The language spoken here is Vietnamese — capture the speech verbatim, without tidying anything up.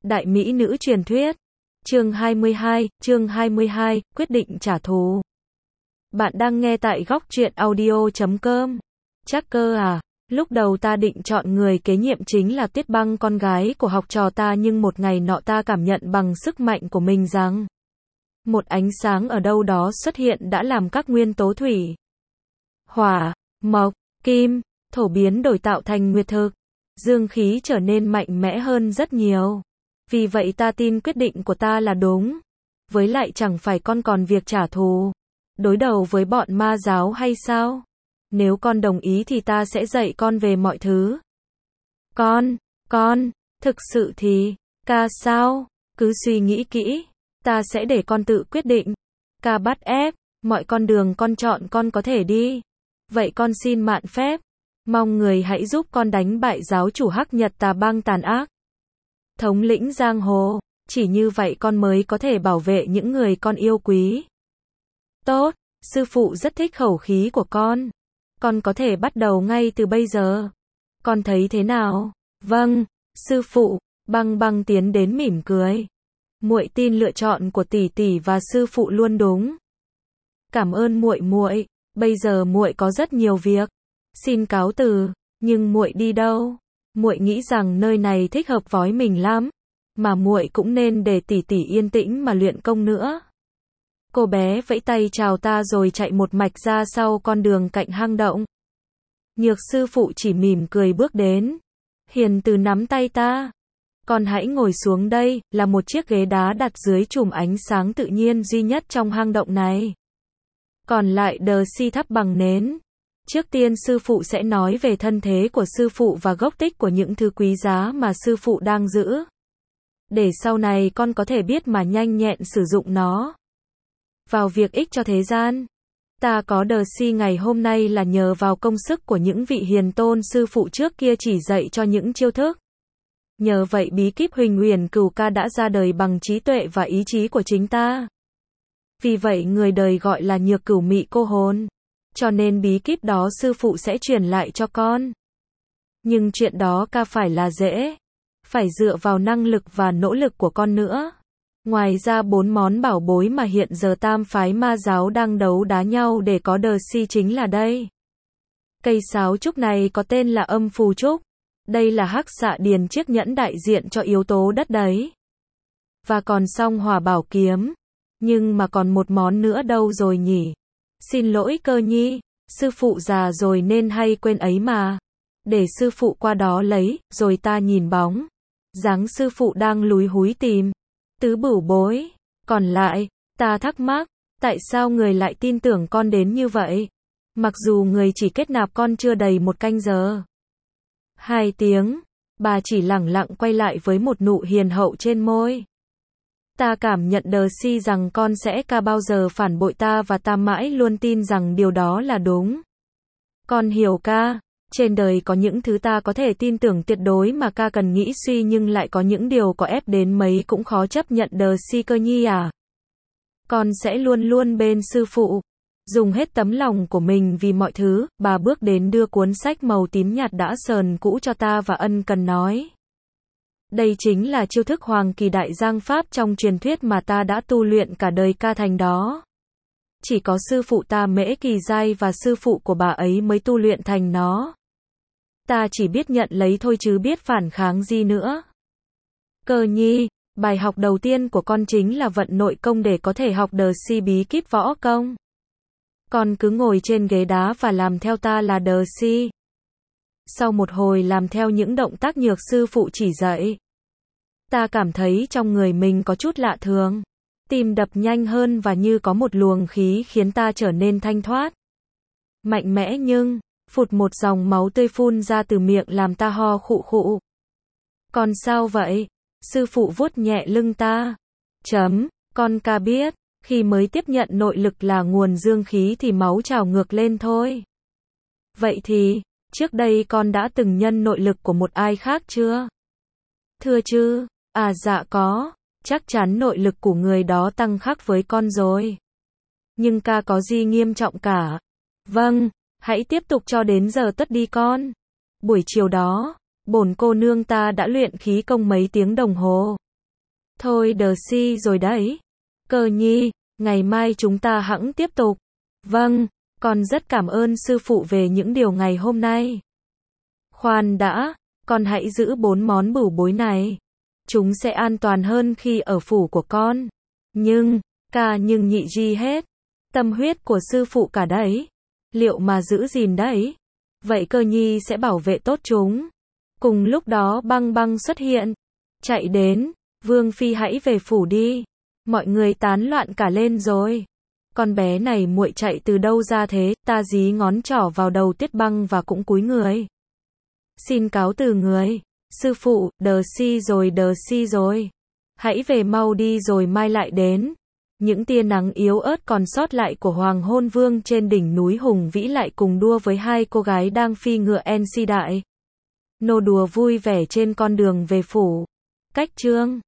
Đại mỹ nữ truyền thuyết. Chương hai mươi hai, chương hai mươi hai, quyết định trả thù. Bạn đang nghe tại góc truyện audio chấm com. Chắc cơ à? Lúc đầu ta định chọn người kế nhiệm chính là Tuyết Băng, con gái của học trò ta, nhưng một ngày nọ ta cảm nhận bằng sức mạnh của mình rằng một ánh sáng ở đâu đó xuất hiện đã làm các nguyên tố thủy, hỏa, mộc, kim, thổ biến đổi tạo thành nguyệt thực. Dương khí trở nên mạnh mẽ hơn rất nhiều. Vì vậy ta tin quyết định của ta là đúng. Với lại chẳng phải con còn việc trả thù, đối đầu với bọn ma giáo hay sao? Nếu con đồng ý thì ta sẽ dạy con về mọi thứ. Con, con, thực sự thì, ca sao? Cứ suy nghĩ kỹ, ta sẽ để con tự quyết định. Ca bắt ép, mọi con đường con chọn con có thể đi. Vậy con xin mạn phép, mong người hãy giúp con đánh bại giáo chủ Hắc Nhật Tà Bang tàn ác, thống lĩnh giang hồ. Chỉ như vậy con mới có thể bảo vệ những người con yêu quý. Tốt, sư phụ rất thích khẩu khí của con. Con có thể bắt đầu ngay từ bây giờ. Con thấy thế nào? Vâng, sư phụ. Băng Băng tiến đến mỉm cười. Muội tin lựa chọn của tỷ tỷ và sư phụ luôn đúng. Cảm ơn muội muội. Bây giờ muội có rất nhiều việc. Xin cáo từ. Nhưng muội đi đâu? Muội nghĩ rằng nơi này thích hợp với mình lắm, mà muội cũng nên để tỷ tỷ yên tĩnh mà luyện công nữa. Cô bé vẫy tay chào ta rồi chạy một mạch ra sau con đường cạnh hang động. Nhược sư phụ chỉ mỉm cười bước đến, hiền từ nắm tay ta. Con hãy ngồi xuống đây, là một chiếc ghế đá đặt dưới chùm ánh sáng tự nhiên duy nhất trong hang động này. Còn lại đờ si thắp bằng nến. Trước tiên sư phụ sẽ nói về thân thế của sư phụ và gốc tích của những thứ quý giá mà sư phụ đang giữ, để sau này con có thể biết mà nhanh nhẹn sử dụng nó vào việc ích cho thế gian. Ta có đờ si ngày hôm nay là nhờ vào công sức của những vị hiền tôn sư phụ trước kia chỉ dạy cho những chiêu thức. Nhờ vậy bí kíp Huỳnh Uyển Cửu Ca đã ra đời bằng trí tuệ và ý chí của chính ta. Vì vậy người đời gọi là Nhược Cửu Mị Cô Hồn. Cho nên bí kíp đó sư phụ sẽ truyền lại cho con. Nhưng chuyện đó ca phải là dễ. Phải dựa vào năng lực và nỗ lực của con nữa. Ngoài ra bốn món bảo bối mà hiện giờ tam phái ma giáo đang đấu đá nhau để có đờ si chính là đây. Cây sáo trúc này có tên là âm phù trúc. Đây là hắc xạ điền chiếc nhẫn đại diện cho yếu tố đất đấy. Và còn song hỏa bảo kiếm. Nhưng mà còn một món nữa đâu rồi nhỉ? Xin lỗi Cơ Nhi, sư phụ già rồi nên hay quên ấy mà. Để sư phụ qua đó lấy, rồi ta nhìn bóng dáng sư phụ đang lúi húi tìm tứ bửu bối. Còn lại, ta thắc mắc, tại sao người lại tin tưởng con đến như vậy? Mặc dù người chỉ kết nạp con chưa đầy một canh giờ. Hai tiếng, bà chỉ lẳng lặng quay lại với một nụ hiền hậu trên môi. Ta cảm nhận đờ si rằng con sẽ ca bao giờ phản bội ta và ta mãi luôn tin rằng điều đó là đúng. Con hiểu ca, trên đời có những thứ ta có thể tin tưởng tuyệt đối mà ca cần nghĩ suy, nhưng lại có những điều có ép đến mấy cũng khó chấp nhận. Đờ si Cơ Nhi à? Con sẽ luôn luôn bên sư phụ, dùng hết tấm lòng của mình vì mọi thứ. Bà bước đến đưa cuốn sách màu tím nhạt đã sờn cũ cho ta và ân cần nói. Đây chính là chiêu thức Hoàng Kỳ Đại Giang Pháp trong truyền thuyết mà ta đã tu luyện cả đời ca thành đó. Chỉ có sư phụ ta Mễ Kỳ Giai và sư phụ của bà ấy mới tu luyện thành nó. Ta chỉ biết nhận lấy thôi chứ biết phản kháng gì nữa. Cơ Nhi, bài học đầu tiên của con chính là vận nội công để có thể học đờ si bí kíp võ công. Con cứ ngồi trên ghế đá và làm theo ta là đờ si. Sau một hồi làm theo những động tác nhược sư phụ chỉ dạy, ta cảm thấy trong người mình có chút lạ thường. Tim đập nhanh hơn và như có một luồng khí khiến ta trở nên thanh thoát. Mạnh mẽ nhưng, phụt một dòng máu tươi phun ra từ miệng làm ta ho khụ khụ. Con sao vậy? Sư phụ vuốt nhẹ lưng ta. Chấm, con ca biết, khi mới tiếp nhận nội lực là nguồn dương khí thì máu trào ngược lên thôi. Vậy thì, trước đây con đã từng nhân nội lực của một ai khác chưa? Thưa chứ, à dạ có, chắc chắn nội lực của người đó tăng khắc với con rồi. Nhưng ca có gì nghiêm trọng cả? Vâng, hãy tiếp tục cho đến giờ tất đi con. Buổi chiều đó, bổn cô nương ta đã luyện khí công mấy tiếng đồng hồ. Thôi đờ si rồi đấy. Cơ nhi, ngày mai chúng ta hẵng tiếp tục. Vâng, con rất cảm ơn sư phụ về những điều ngày hôm nay. Khoan đã, con hãy giữ bốn món bửu bối này. Chúng sẽ an toàn hơn khi ở phủ của con. Nhưng, ca nhưng nhị gì hết. Tâm huyết của sư phụ cả đấy. Liệu mà giữ gìn đấy. Vậy Cơ nhi sẽ bảo vệ tốt chúng. Cùng lúc đó Băng Băng xuất hiện. Chạy đến, Vương Phi hãy về phủ đi. Mọi người tán loạn cả lên rồi. Con bé này muội chạy từ đâu ra thế, ta dí ngón trỏ vào đầu Tuyết Băng và cũng cúi người. Xin cáo từ người. Sư phụ, đờ si rồi đờ si rồi. Hãy về mau đi rồi mai lại đến. Những tia nắng yếu ớt còn sót lại của Hoàng Hôn Vương trên đỉnh núi hùng vĩ lại cùng đua với hai cô gái đang phi ngựa en xi đại. Nô đùa vui vẻ trên con đường về phủ. Cách chương